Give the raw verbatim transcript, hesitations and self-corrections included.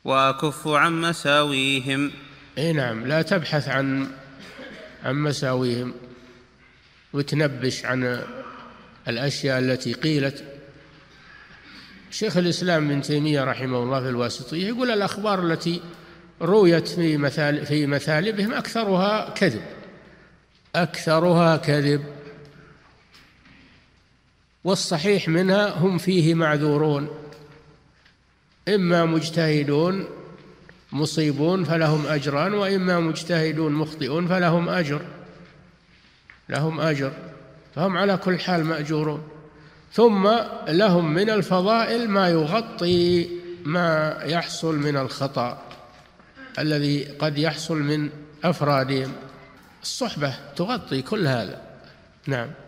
وأكف عن مساويهم. اي نعم، لا تبحث عن عن مساويهم وتنبش عن الأشياء التي قيلت. شيخ الإسلام ابن تيمية رحمه الله في الواسطية يقول الأخبار التي رويت في مثال في مثالبهم أكثرها كذب، أكثرها كذب، والصحيح منها هم فيه معذورون، إما مجتهدون مصيبون فلهم أجران، وإما مجتهدون مخطئون فلهم أجر، لهم أجر، فهم على كل حال مأجورون. ثم لهم من الفضائل ما يغطي ما يحصل من الخطأ الذي قد يحصل من أفرادهم، الصحبة تغطي كل هذا. نعم.